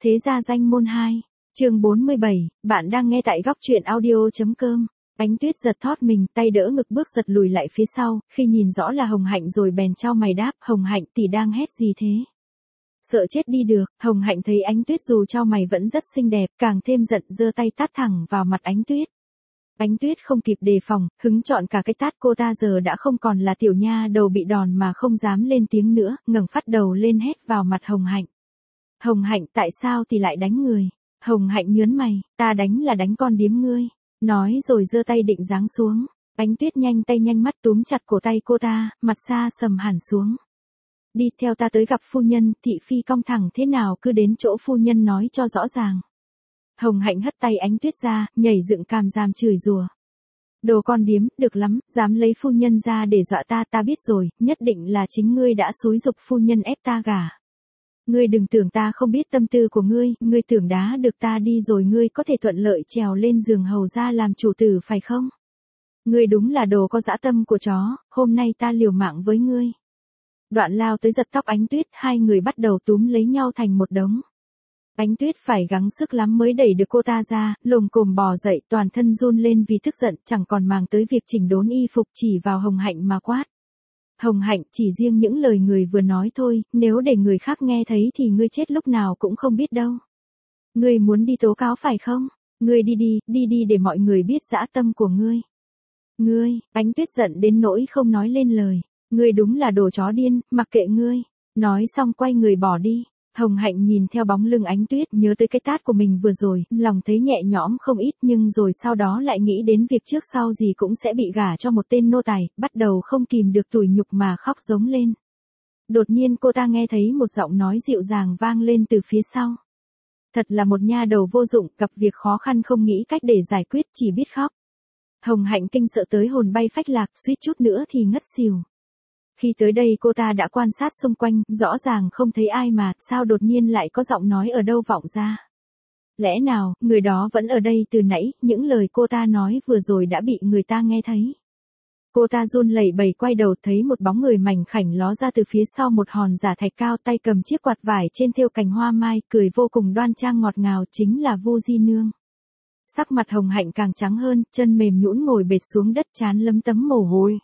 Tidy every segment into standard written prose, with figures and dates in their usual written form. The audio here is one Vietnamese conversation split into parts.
Thế gia danh môn 2, chương 47, bạn đang nghe tại góc truyện audio.com. Ánh Tuyết giật thót mình, tay đỡ ngực bước giật lùi lại phía sau, khi nhìn rõ là Hồng Hạnh rồi bèn chau mày đáp, Hồng Hạnh tỷ đang hét gì thế? Sợ chết đi được, Hồng Hạnh thấy Ánh Tuyết dù chau mày vẫn rất xinh đẹp, càng thêm giận giơ tay tát thẳng vào mặt Ánh Tuyết. Ánh Tuyết không kịp đề phòng, hứng chọn cả cái tát, cô ta giờ đã không còn là tiểu nha đầu bị đòn mà không dám lên tiếng nữa, ngẩng phát đầu lên hét vào mặt Hồng Hạnh. Hồng Hạnh tại sao thì lại đánh người? Hồng Hạnh nhớn mày, ta đánh là đánh con điếm ngươi. Nói rồi giơ tay định giáng xuống. Ánh Tuyết nhanh tay nhanh mắt túm chặt cổ tay cô ta, mặt xa sầm hẳn xuống. Đi theo ta tới gặp phu nhân, thị phi cong thẳng thế nào cứ đến chỗ phu nhân nói cho rõ ràng. Hồng Hạnh hất tay Ánh Tuyết ra, nhảy dựng càm ràm chửi rủa. Đồ con điếm, được lắm, dám lấy phu nhân ra để dọa ta, ta biết rồi, nhất định là chính ngươi đã xúi giục phu nhân ép ta gả. Ngươi đừng tưởng ta không biết tâm tư của ngươi tưởng đá được ta đi rồi ngươi có thể thuận lợi trèo lên giường hầu ra làm chủ tử phải không? Ngươi đúng là đồ có dã tâm của chó, hôm nay ta liều mạng với ngươi. Đoạn lao tới giật tóc Ánh Tuyết, hai người bắt đầu túm lấy nhau thành một đống. Ánh Tuyết phải gắng sức lắm mới đẩy được cô ta ra, lồm cồm bò dậy, toàn thân run lên vì tức giận, chẳng còn màng tới việc chỉnh đốn y phục, chỉ vào Hồng Hạnh mà quát. Hồng Hạnh, chỉ riêng những lời người vừa nói thôi, nếu để người khác nghe thấy thì ngươi chết lúc nào cũng không biết đâu. Ngươi muốn đi tố cáo phải không? Ngươi đi để mọi người biết dã tâm của ngươi. Ngươi, Ánh Tuyết giận đến nỗi không nói lên lời. Ngươi đúng là đồ chó điên, mặc kệ ngươi. Nói xong quay người bỏ đi. Hồng Hạnh nhìn theo bóng lưng Ánh Tuyết, nhớ tới cái tát của mình vừa rồi, lòng thấy nhẹ nhõm không ít, nhưng rồi sau đó lại nghĩ đến việc trước sau gì cũng sẽ bị gả cho một tên nô tài, bắt đầu không kìm được tủi nhục mà khóc giống lên. Đột nhiên cô ta nghe thấy một giọng nói dịu dàng vang lên từ phía sau. Thật là một nha đầu vô dụng, gặp việc khó khăn không nghĩ cách để giải quyết, chỉ biết khóc. Hồng Hạnh kinh sợ tới hồn bay phách lạc, suýt chút nữa thì ngất xỉu. Khi tới đây cô ta đã quan sát xung quanh, rõ ràng không thấy ai mà, sao đột nhiên lại có giọng nói ở đâu vọng ra. Lẽ nào, người đó vẫn ở đây từ nãy, những lời cô ta nói vừa rồi đã bị người ta nghe thấy. Cô ta run lẩy bẩy quay đầu thấy một bóng người mảnh khảnh ló ra từ phía sau một hòn giả thạch cao, tay cầm chiếc quạt vải trên thêu cành hoa mai, cười vô cùng đoan trang ngọt ngào, chính là Vu Di Nương. Sắc mặt Hồng Hạnh càng trắng hơn, chân mềm nhũn ngồi bệt xuống đất trán lấm tấm mồ hôi.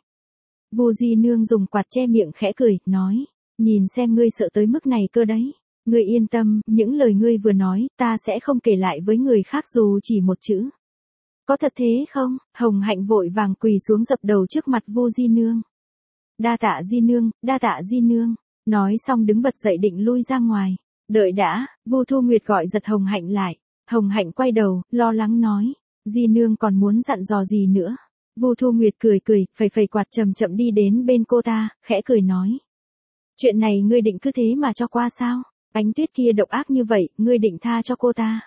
Vu Di Nương dùng quạt che miệng khẽ cười, nói, nhìn xem ngươi sợ tới mức này cơ đấy. Ngươi yên tâm, những lời ngươi vừa nói, ta sẽ không kể lại với người khác dù chỉ một chữ. Có thật thế không? Hồng Hạnh vội vàng quỳ xuống dập đầu trước mặt Vu Di Nương. Đa tạ Di Nương, đa tạ Di Nương. Nói xong đứng bật dậy định lui ra ngoài. Đợi đã, Vu Thu Nguyệt gọi giật Hồng Hạnh lại. Hồng Hạnh quay đầu, lo lắng nói, Di Nương còn muốn dặn dò gì nữa? Vu Thu Nguyệt cười, phẩy quạt chậm chậm đi đến bên cô ta, khẽ cười nói. Chuyện này ngươi định cứ thế mà cho qua sao? Ánh Tuyết kia độc ác như vậy, ngươi định tha cho cô ta?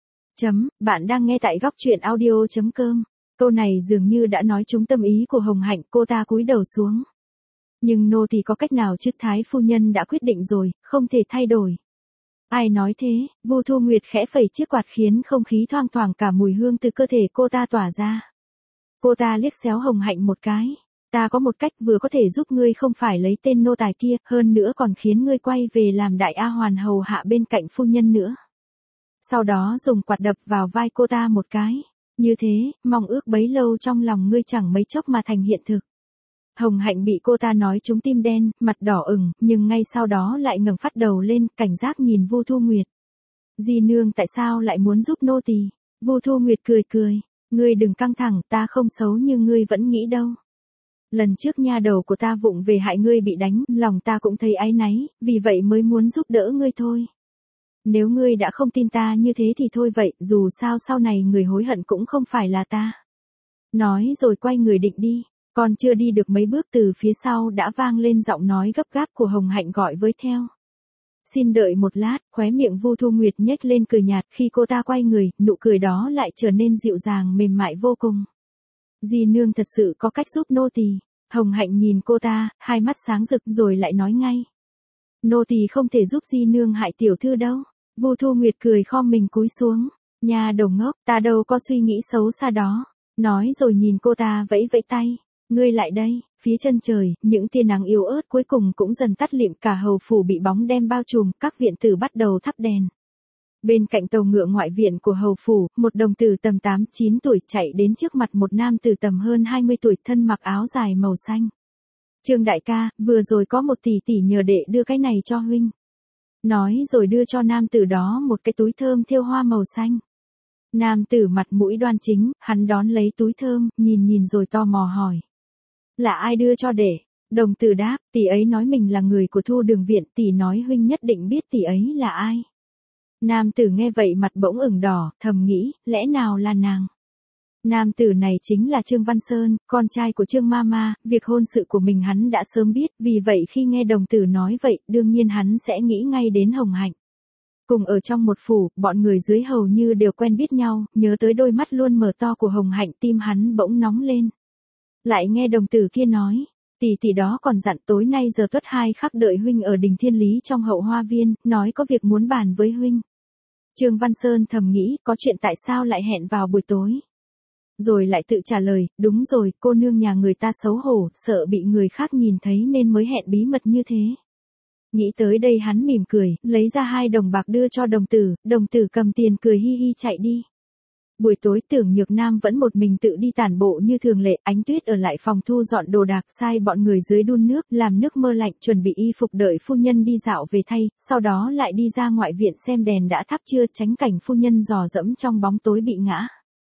Bạn đang nghe tại góc truyện audio.com. Câu này dường như đã nói trúng tâm ý của Hồng Hạnh, cô ta cúi đầu xuống. Nhưng nô thì có cách nào chứ, thái phu nhân đã quyết định rồi, không thể thay đổi. Ai nói thế? Vu Thu Nguyệt khẽ phẩy chiếc quạt khiến không khí thoang thoảng cả mùi hương từ cơ thể cô ta tỏa ra. Cô ta liếc xéo Hồng Hạnh một cái. Ta có một cách vừa có thể giúp ngươi không phải lấy tên nô tài kia, hơn nữa còn khiến ngươi quay về làm đại A hoàn hầu hạ bên cạnh phu nhân nữa. Sau đó dùng quạt đập vào vai cô ta một cái. Như thế, mong ước bấy lâu trong lòng ngươi chẳng mấy chốc mà thành hiện thực. Hồng Hạnh bị cô ta nói trúng tim đen, mặt đỏ ửng, nhưng ngay sau đó lại ngẩng phát đầu lên, cảnh giác nhìn Vu Thu Nguyệt. Di Nương tại sao lại muốn giúp nô tỳ? Vu Thu Nguyệt cười. Ngươi đừng căng thẳng, ta không xấu như ngươi vẫn nghĩ đâu. Lần trước nha đầu của ta vụng về hại ngươi bị đánh, lòng ta cũng thấy áy náy, vì vậy mới muốn giúp đỡ ngươi thôi. Nếu ngươi đã không tin ta như thế thì thôi vậy, dù sao sau này người hối hận cũng không phải là ta. Nói rồi quay người định đi, còn chưa đi được mấy bước từ phía sau đã vang lên giọng nói gấp gáp của Hồng Hạnh gọi với theo. Xin đợi một lát, khóe miệng Vu Thu Nguyệt nhếch lên cười nhạt, khi cô ta quay người, nụ cười đó lại trở nên dịu dàng mềm mại vô cùng. Di Nương thật sự có cách giúp nô tỳ. Hồng Hạnh nhìn cô ta, hai mắt sáng rực rồi lại nói ngay. Nô tỳ không thể giúp Di Nương hại tiểu thư đâu. Vu Thu Nguyệt cười khom mình cúi xuống. Nha đầu ngốc, ta đâu có suy nghĩ xấu xa đó. Nói rồi nhìn cô ta vẫy vẫy tay. Ngươi lại đây. Phía chân trời, những tia nắng yếu ớt cuối cùng cũng dần tắt lịm, cả hầu phủ bị bóng đêm bao trùm, các viện tử bắt đầu thắp đèn. Bên cạnh tàu ngựa ngoại viện của hầu phủ, một đồng tử tầm 8-9 tuổi chạy đến trước mặt một nam tử tầm hơn 20 tuổi thân mặc áo dài màu xanh. Trương đại ca, vừa rồi có một tỷ tỷ nhờ đệ đưa cái này cho huynh. Nói rồi đưa cho nam tử đó một cái túi thơm thêu hoa màu xanh. Nam tử mặt mũi đoan chính, hắn đón lấy túi thơm, nhìn rồi tò mò hỏi. Là ai đưa cho đệ? Đồng tử đáp, tỷ ấy nói mình là người của Thu Đường viện, tỷ nói huynh nhất định biết tỷ ấy là ai. Nam tử nghe vậy mặt bỗng ửng đỏ, thầm nghĩ, lẽ nào là nàng? Nam tử này chính là Trương Văn Sơn, con trai của Trương Mama, việc hôn sự của mình hắn đã sớm biết, vì vậy khi nghe đồng tử nói vậy, đương nhiên hắn sẽ nghĩ ngay đến Hồng Hạnh. Cùng ở trong một phủ, bọn người dưới hầu như đều quen biết nhau, nhớ tới đôi mắt luôn mở to của Hồng Hạnh, tim hắn bỗng nóng lên. Lại nghe đồng tử kia nói, tỷ đó còn dặn tối nay giờ tuất 2 khắc đợi huynh ở đình Thiên Lý trong hậu hoa viên, nói có việc muốn bàn với huynh. Trương Văn Sơn thầm nghĩ, có chuyện tại sao lại hẹn vào buổi tối. Rồi lại tự trả lời, đúng rồi, cô nương nhà người ta xấu hổ, sợ bị người khác nhìn thấy nên mới hẹn bí mật như thế. Nghĩ tới đây hắn mỉm cười, lấy ra 2 đồng bạc đưa cho đồng tử cầm tiền cười hi hi chạy đi. Buổi tối Tưởng Nhược Nam vẫn một mình tự đi tản bộ như thường lệ, Ánh Tuyết ở lại phòng thu dọn đồ đạc, sai bọn người dưới đun nước, làm nước mơ lạnh, chuẩn bị y phục đợi phu nhân đi dạo về thay, sau đó lại đi ra ngoại viện xem đèn đã thắp chưa, tránh cảnh phu nhân dò dẫm trong bóng tối bị ngã.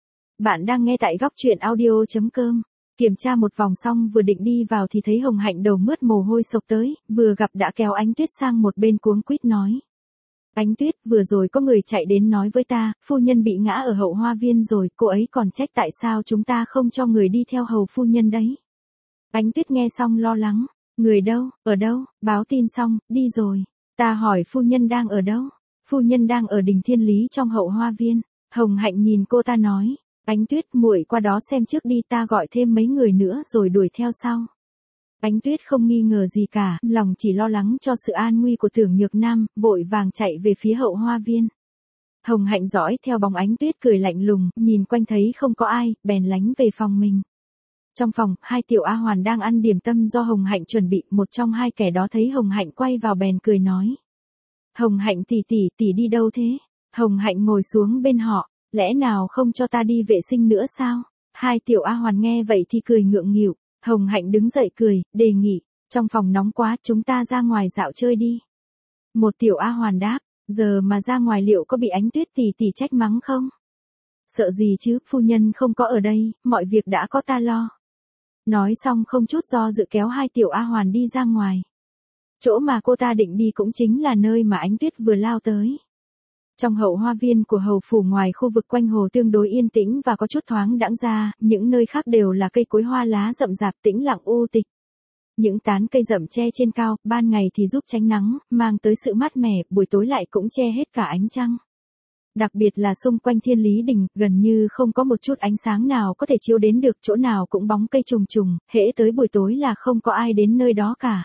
Bạn đang nghe tại góc truyện audio.com. Kiểm tra một vòng xong vừa định đi vào thì thấy Hồng Hạnh đầu mướt mồ hôi sộc tới, vừa gặp đã kéo Ánh Tuyết sang một bên cuống quýt nói. Ánh Tuyết, vừa rồi có người chạy đến nói với ta, phu nhân bị ngã ở hậu hoa viên rồi, cô ấy còn trách tại sao chúng ta không cho người đi theo hầu phu nhân đấy. Ánh Tuyết nghe xong lo lắng, người đâu, ở đâu, báo tin xong, đi rồi. Ta hỏi phu nhân đang ở đâu? Phu nhân đang ở đình Thiên Lý trong hậu hoa viên. Hồng Hạnh nhìn cô ta nói, Ánh Tuyết, muội qua đó xem trước đi, ta gọi thêm mấy người nữa rồi đuổi theo sau. Ánh Tuyết không nghi ngờ gì cả, lòng chỉ lo lắng cho sự an nguy của Tưởng Nhược Nam, vội vàng chạy về phía hậu hoa viên. Hồng Hạnh dõi theo bóng Ánh Tuyết cười lạnh lùng, nhìn quanh thấy không có ai, bèn lánh về phòng mình. Trong phòng, 2 tiểu A Hoàn đang ăn điểm tâm do Hồng Hạnh chuẩn bị, một trong 2 kẻ đó thấy Hồng Hạnh quay vào bèn cười nói. Hồng Hạnh tỷ đi đâu thế? Hồng Hạnh ngồi xuống bên họ, lẽ nào không cho ta đi vệ sinh nữa sao? 2 tiểu A Hoàn nghe vậy thì cười ngượng nghịu. Hồng Hạnh đứng dậy cười, đề nghị, trong phòng nóng quá, chúng ta ra ngoài dạo chơi đi. Một tiểu A Hoàn đáp, giờ mà ra ngoài liệu có bị Ánh Tuyết tỷ trách mắng không? Sợ gì chứ, phu nhân không có ở đây, mọi việc đã có ta lo. Nói xong không chút do dự kéo 2 tiểu A Hoàn đi ra ngoài. Chỗ mà cô ta định đi cũng chính là nơi mà Ánh Tuyết vừa lao tới. Trong hậu hoa viên của hầu phủ, ngoài khu vực quanh hồ tương đối yên tĩnh và có chút thoáng đãng ra, những nơi khác đều là cây cối hoa lá rậm rạp tĩnh lặng u tịch. Những tán cây rậm che trên cao, ban ngày thì giúp tránh nắng, mang tới sự mát mẻ, buổi tối lại cũng che hết cả ánh trăng. Đặc biệt là xung quanh Thiên Lý Đình, gần như không có một chút ánh sáng nào có thể chiếu đến được, chỗ nào cũng bóng cây trùng trùng, hễ tới buổi tối là không có ai đến nơi đó cả.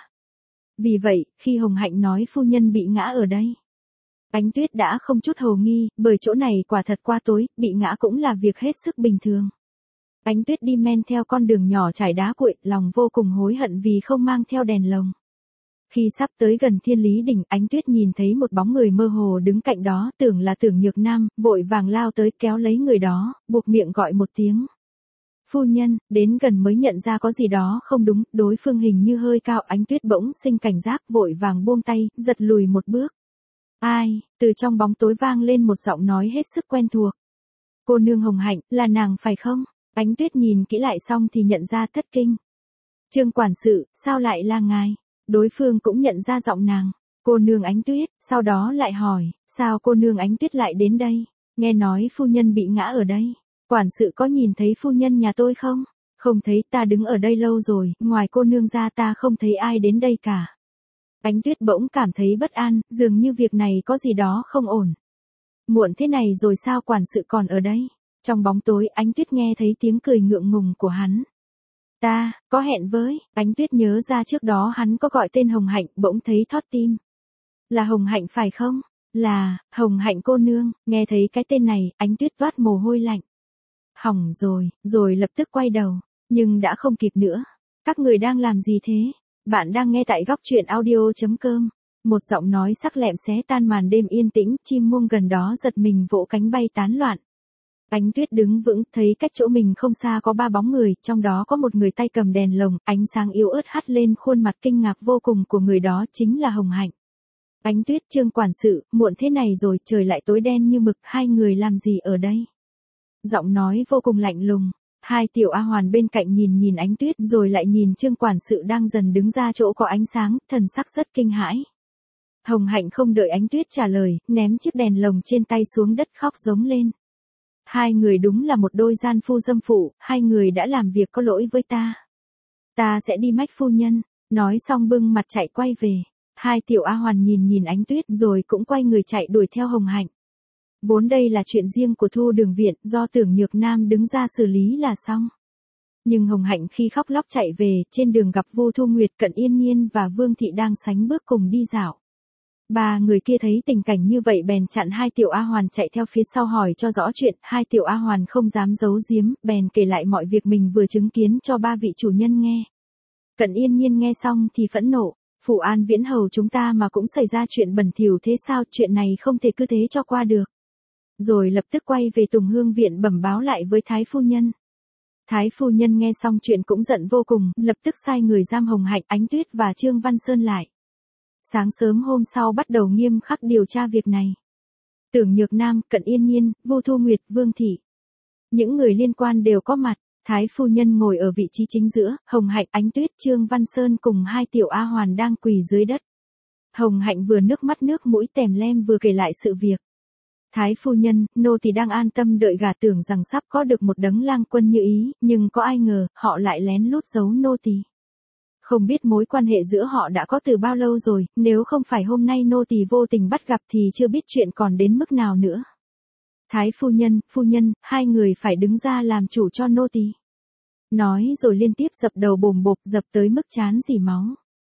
Vì vậy, khi Hồng Hạnh nói phu nhân bị ngã ở đây, Ánh Tuyết đã không chút hồ nghi, bởi chỗ này quả thật qua tối, bị ngã cũng là việc hết sức bình thường. Ánh Tuyết đi men theo con đường nhỏ trải đá cuội, lòng vô cùng hối hận vì không mang theo đèn lồng. Khi sắp tới gần Thiên Lý Đình, Ánh Tuyết nhìn thấy một bóng người mơ hồ đứng cạnh đó, tưởng là Tưởng Nhược Nam, vội vàng lao tới kéo lấy người đó, buộc miệng gọi một tiếng. Phu nhân, đến gần mới nhận ra có gì đó không đúng, đối phương hình như hơi cao. Ánh Tuyết bỗng sinh cảnh giác, vội vàng buông tay, giật lùi một bước. Ai? Từ trong bóng tối vang lên một giọng nói hết sức quen thuộc. Cô nương Hồng Hạnh, là nàng phải không? Ánh Tuyết nhìn kỹ lại xong thì nhận ra thất kinh. Trương quản sự, sao lại là ngài? Đối phương cũng nhận ra giọng nàng. Cô nương Ánh Tuyết, sau đó lại hỏi, sao cô nương Ánh Tuyết lại đến đây? Nghe nói phu nhân bị ngã ở đây. Quản sự có nhìn thấy phu nhân nhà tôi không? Không thấy, ta đứng ở đây lâu rồi, ngoài cô nương ra ta không thấy ai đến đây cả. Ánh Tuyết bỗng cảm thấy bất an, dường như việc này có gì đó không ổn. Muộn thế này rồi sao quản sự còn ở đây? Trong bóng tối, Ánh Tuyết nghe thấy tiếng cười ngượng ngùng của hắn. Ta, có hẹn với, Ánh Tuyết nhớ ra trước đó hắn có gọi tên Hồng Hạnh, bỗng thấy thót tim. Là Hồng Hạnh phải không? Là, Hồng Hạnh cô nương, nghe thấy cái tên này, Ánh Tuyết toát mồ hôi lạnh. Hỏng rồi lập tức quay đầu, nhưng đã không kịp nữa. Các người đang làm gì thế? Bạn đang nghe tại góc truyện audio.com. Một giọng nói sắc lẹm xé tan màn đêm yên tĩnh, chim muông gần đó giật mình vỗ cánh bay tán loạn. Ánh Tuyết đứng vững, thấy cách chỗ mình không xa có 3 bóng người, trong đó có một người tay cầm đèn lồng, ánh sáng yếu ớt hắt lên khuôn mặt kinh ngạc vô cùng của người đó chính là Hồng Hạnh. Ánh Tuyết, Trương quản sự, muộn thế này rồi, trời lại tối đen như mực, hai người làm gì ở đây? Giọng nói vô cùng lạnh lùng. Hai tiểu A Hoàn bên cạnh nhìn Ánh Tuyết rồi lại nhìn Trương quản sự đang dần đứng ra chỗ có ánh sáng, thần sắc rất kinh hãi. Hồng Hạnh không đợi Ánh Tuyết trả lời, ném chiếc đèn lồng trên tay xuống đất khóc giống lên. Hai người đúng là một đôi gian phu dâm phụ, hai người đã làm việc có lỗi với ta. Ta sẽ đi mách phu nhân, nói xong bưng mặt chạy quay về. Hai tiểu A Hoàn nhìn Ánh Tuyết rồi cũng quay người chạy đuổi theo Hồng Hạnh. Vốn đây là chuyện riêng của Thu Đường Viện, do Tưởng Nhược Nam đứng ra xử lý là xong. Nhưng Hồng Hạnh khi khóc lóc chạy về, trên đường gặp Vu Thu Nguyệt, Cận Yên Nhiên và Vương Thị đang sánh bước cùng đi dạo. Ba người kia thấy tình cảnh như vậy bèn chặn hai tiểu A Hoàn chạy theo phía sau hỏi cho rõ chuyện, hai tiểu A Hoàn không dám giấu giếm, bèn kể lại mọi việc mình vừa chứng kiến cho ba vị chủ nhân nghe. Cận Yên Nhiên nghe xong thì phẫn nộ, Phủ An Viễn hầu chúng ta mà cũng xảy ra chuyện bẩn thỉu thế sao, chuyện này không thể cứ thế cho qua được. Rồi lập tức quay về Tùng Hương Viện bẩm báo lại với Thái phu nhân. Thái phu nhân nghe xong chuyện cũng giận vô cùng, lập tức sai người giam Hồng Hạnh, Ánh Tuyết và Trương Văn Sơn lại. Sáng sớm hôm sau bắt đầu nghiêm khắc điều tra việc này. Tưởng Nhược Nam, Cận Yên Nhiên, Vu Thu Nguyệt, Vương Thị. Những người liên quan đều có mặt, Thái phu nhân ngồi ở vị trí chính giữa, Hồng Hạnh, Ánh Tuyết, Trương Văn Sơn cùng hai tiểu A Hoàn đang quỳ dưới đất. Hồng Hạnh vừa nước mắt nước mũi tèm lem vừa kể lại sự việc. Thái phu nhân, nô tỳ đang an tâm đợi gả, tưởng rằng sắp có được một đấng lang quân như ý, nhưng có ai ngờ, họ lại lén lút giấu nô tỳ. Không biết mối quan hệ giữa họ đã có từ bao lâu rồi, nếu không phải hôm nay nô tỳ vô tình bắt gặp thì chưa biết chuyện còn đến mức nào nữa. Thái phu nhân, hai người phải đứng ra làm chủ cho nô tỳ. Nói rồi liên tiếp dập đầu bồm bộp, dập tới mức trán rỉ máu.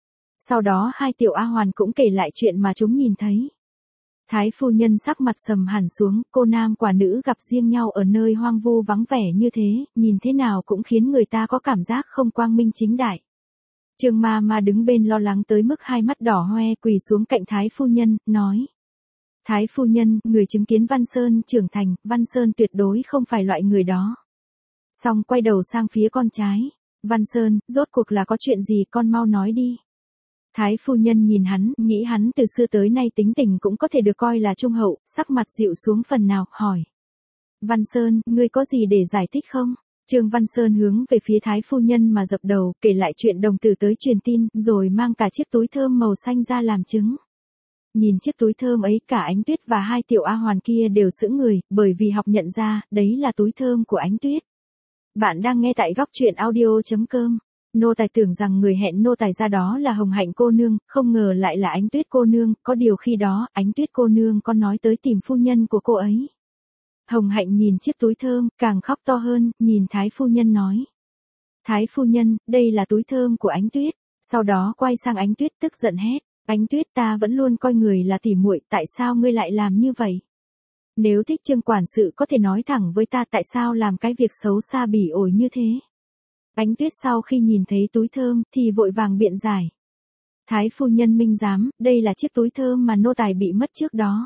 Sau đó hai tiểu A Hoàn cũng kể lại chuyện mà chúng nhìn thấy. Thái phu nhân sắc mặt sầm hẳn xuống, cô nam quả nữ gặp riêng nhau ở nơi hoang vu vắng vẻ như thế, nhìn thế nào cũng khiến người ta có cảm giác không quang minh chính đại. Trương ma đứng bên lo lắng tới mức hai mắt đỏ hoe, quỳ xuống cạnh Thái phu nhân, nói. Thái phu nhân, người chứng kiến Văn Sơn trưởng thành, Văn Sơn tuyệt đối không phải loại người đó. Xong quay đầu sang phía con trai. Văn Sơn, rốt cuộc là có chuyện gì, con mau nói đi. Thái phu nhân nhìn hắn, nghĩ hắn từ xưa tới nay tính tình cũng có thể được coi là trung hậu, sắc mặt dịu xuống phần nào, hỏi. Văn Sơn, ngươi có gì để giải thích không? Trương Văn Sơn hướng về phía Thái phu nhân mà dập đầu, kể lại chuyện đồng tử tới truyền tin, rồi mang cả chiếc túi thơm màu xanh ra làm chứng. Nhìn chiếc túi thơm ấy, cả Ánh Tuyết và hai tiểu A Hoàn kia đều sững người, bởi vì học nhận ra, đấy là túi thơm của Ánh Tuyết. Bạn đang nghe tại góc truyện audio.com. Nô tài tưởng rằng người hẹn nô tài ra đó là Hồng Hạnh cô nương, không ngờ lại là Ánh Tuyết cô nương, có điều khi đó, Ánh Tuyết cô nương có nói tới tìm phu nhân của cô ấy. Hồng Hạnh nhìn chiếc túi thơm, càng khóc to hơn, nhìn Thái phu nhân nói. Thái phu nhân, đây là túi thơm của Ánh Tuyết. Sau đó quay sang Ánh Tuyết tức giận hét. Ánh Tuyết, ta vẫn luôn coi người là tỉ muội, tại sao ngươi lại làm như vậy? Nếu thích Trương quản sự có thể nói thẳng với ta, tại sao làm cái việc xấu xa bỉ ổi như thế? Ánh Tuyết sau khi nhìn thấy túi thơm thì vội vàng biện giải. Thái phu nhân minh giám, đây là chiếc túi thơm mà nô tài bị mất trước đó.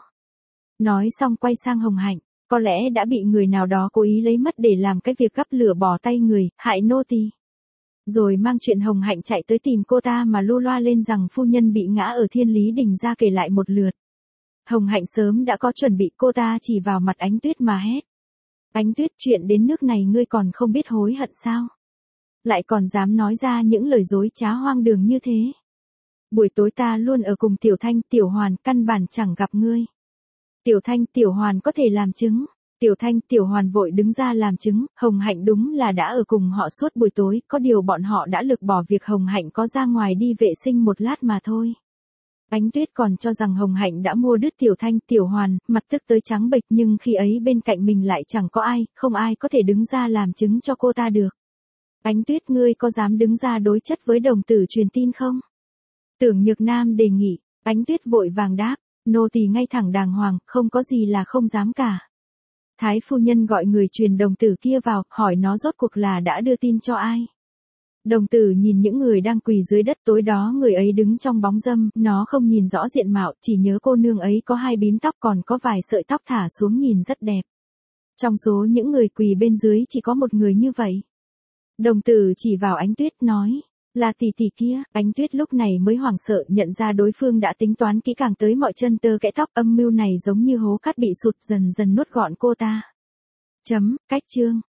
Nói xong quay sang Hồng Hạnh, có lẽ đã bị người nào đó cố ý lấy mất để làm cái việc gắp lửa bỏ tay người, hại nô tỳ. Rồi mang chuyện Hồng Hạnh chạy tới tìm cô ta mà lu loa lên rằng phu nhân bị ngã ở Thiên Lý Đình ra kể lại một lượt. Hồng Hạnh sớm đã có chuẩn bị, cô ta chỉ vào mặt Ánh Tuyết mà hét. Ánh Tuyết, chuyện đến nước này ngươi còn không biết hối hận sao? Lại còn dám nói ra những lời dối trá hoang đường như thế. Buổi tối ta luôn ở cùng Tiểu Thanh, Tiểu Hoàn, căn bản chẳng gặp ngươi. Tiểu Thanh, Tiểu Hoàn có thể làm chứng. Tiểu Thanh, Tiểu Hoàn vội đứng ra làm chứng, Hồng Hạnh đúng là đã ở cùng họ suốt buổi tối, có điều bọn họ đã lược bỏ việc Hồng Hạnh có ra ngoài đi vệ sinh một lát mà thôi. Ánh Tuyết còn cho rằng Hồng Hạnh đã mua đứt Tiểu Thanh, Tiểu Hoàn, mặt tức tới trắng bệch, nhưng khi ấy bên cạnh mình lại chẳng có ai, không ai có thể đứng ra làm chứng cho cô ta được. Ánh Tuyết, ngươi có dám đứng ra đối chất với đồng tử truyền tin không? Tưởng Nhược Nam đề nghị. Ánh Tuyết vội vàng đáp, nô tỳ ngay thẳng đàng hoàng, không có gì là không dám cả. Thái phu nhân gọi người truyền đồng tử kia vào, hỏi nó rốt cuộc là đã đưa tin cho ai. Đồng tử nhìn những người đang quỳ dưới đất, tối đó người ấy đứng trong bóng râm, nó không nhìn rõ diện mạo, chỉ nhớ cô nương ấy có 2 bím tóc còn có vài sợi tóc thả xuống nhìn rất đẹp. Trong số những người quỳ bên dưới chỉ có một người như vậy. Đồng tử chỉ vào Ánh Tuyết nói, là tỷ tỷ kia. Ánh Tuyết lúc này mới hoảng sợ, nhận ra đối phương đã tính toán kỹ càng tới mọi chân tơ kẽ tóc, âm mưu này giống như hố cát bị sụt, dần dần nuốt gọn cô ta. Cách chương